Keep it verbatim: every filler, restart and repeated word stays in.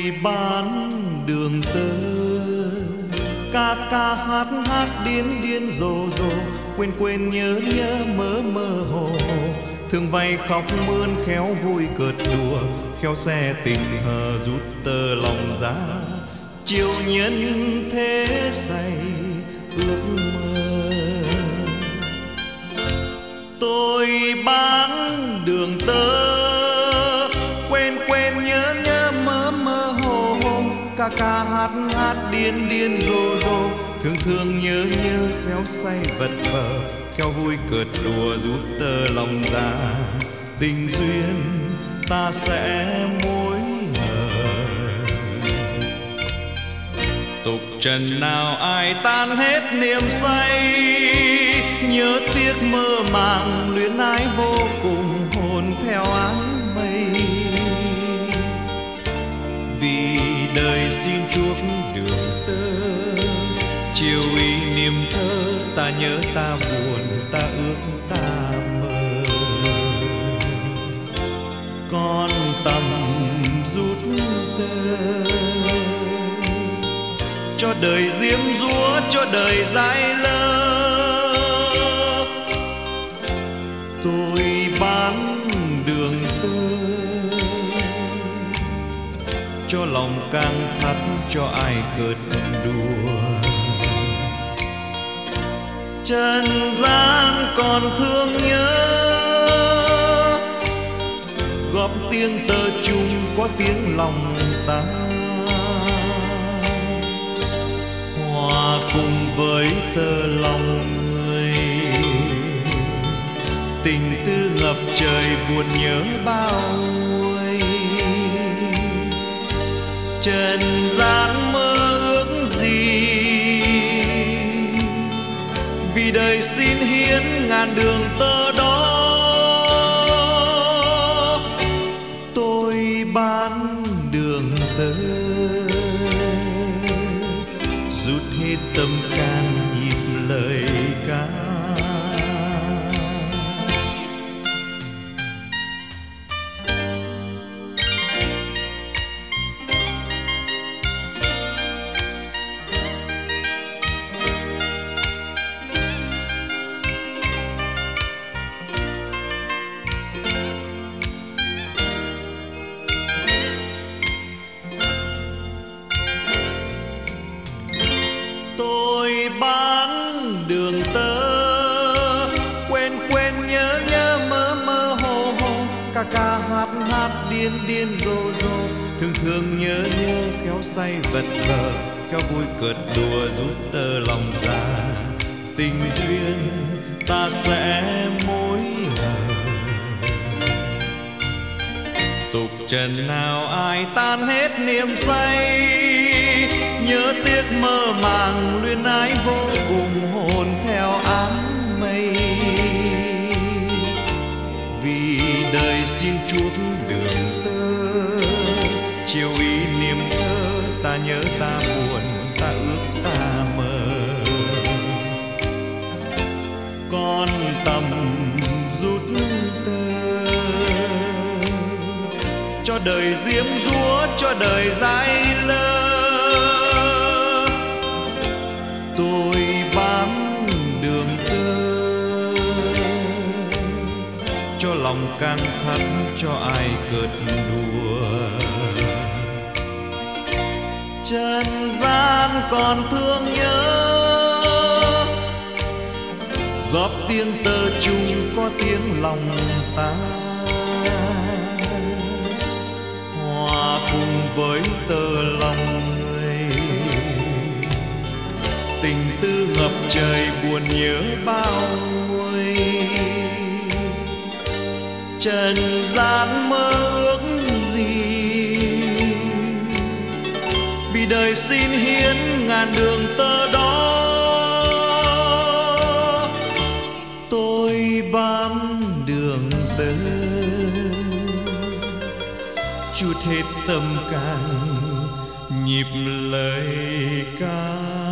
bán đường tơ, ca ca hát hát điên điên rồ rồ, quên quên nhớ nhớ mơ mơ hồ. Thương vay khóc mướn khéo vui cợt đùa, khéo xe tình hờ rút tơ lòng ra. Chiều nhân thế say ước mơ, tôi bán đường tơ, quên quên nhớ nhớ mơ mơ hồ hồ. Ca ca hát hát điên điên rồ rồ, thương thương nhớ nhớ khéo say vật vờ, khéo vui cợt đùa rút tơ lòng ra. Tình duyên ta sẽ mối hờ, tục trần nào ai tan hết niềm say. Nhớ tiếc mơ màng luyến ái vô cùng, hồn theo áng mây. Vì đời xin chuốc đường tơ, chiều ý niềm thơ. Ta nhớ ta buồn, ta ước ta mơ. Con tầm rút tơ, cho đời diêm dúa, cho đời dại lơ. Tôi bán đường tơ, cho lòng càng thắt, cho ai cợt đùa. Trần gian còn thương nhớ, góp tiếng tơ chung có tiếng lòng ta. Hòa cùng với tơ lòng người, tình tư ngập trời buồn nhớ bao nguôi. Trần gian mơ ước gì, vì đời xin hiến ngàn đường tơ đó. Tôi bán đường tơ, rút hết tâm can nhịp lời ca. Tôi bán đường tơ, quên quên nhớ nhớ mơ mơ hồ hồ. Ca ca hát hát điên điên rồ rồ, thương thương nhớ nhớ khéo say vật vờ, khéo vui cợt đùa rút tơ lòng ra. Tình duyên ta sẽ mối hờ, tục trần nào ai tan hết niềm say. Nhớ tiếc mơ màng luyến ái vô cùng, hồn theo áng mây. Vì đời xin chuốc đường tơ, chiều ý niềm thơ. Ta nhớ ta buồn, ta ước ta mơ. Con tầm rút tơ, cho đời diêm dúa, cho đời dại lơ. Tôi bán đường tơ, cho lòng càng thắt, cho ai cợt đùa. Trần gian còn thương nhớ, góp tiếng tơ chung có tiếng lòng ta. Hòa cùng với tơ lòng người, tình tư ngập trời buồn nhớ bao nguôi. Trần gian mơ ước gì, vì đời xin hiến ngàn đường tơ đó. Tôi bán đường tơ, chút hết tâm can nhịp lời ca.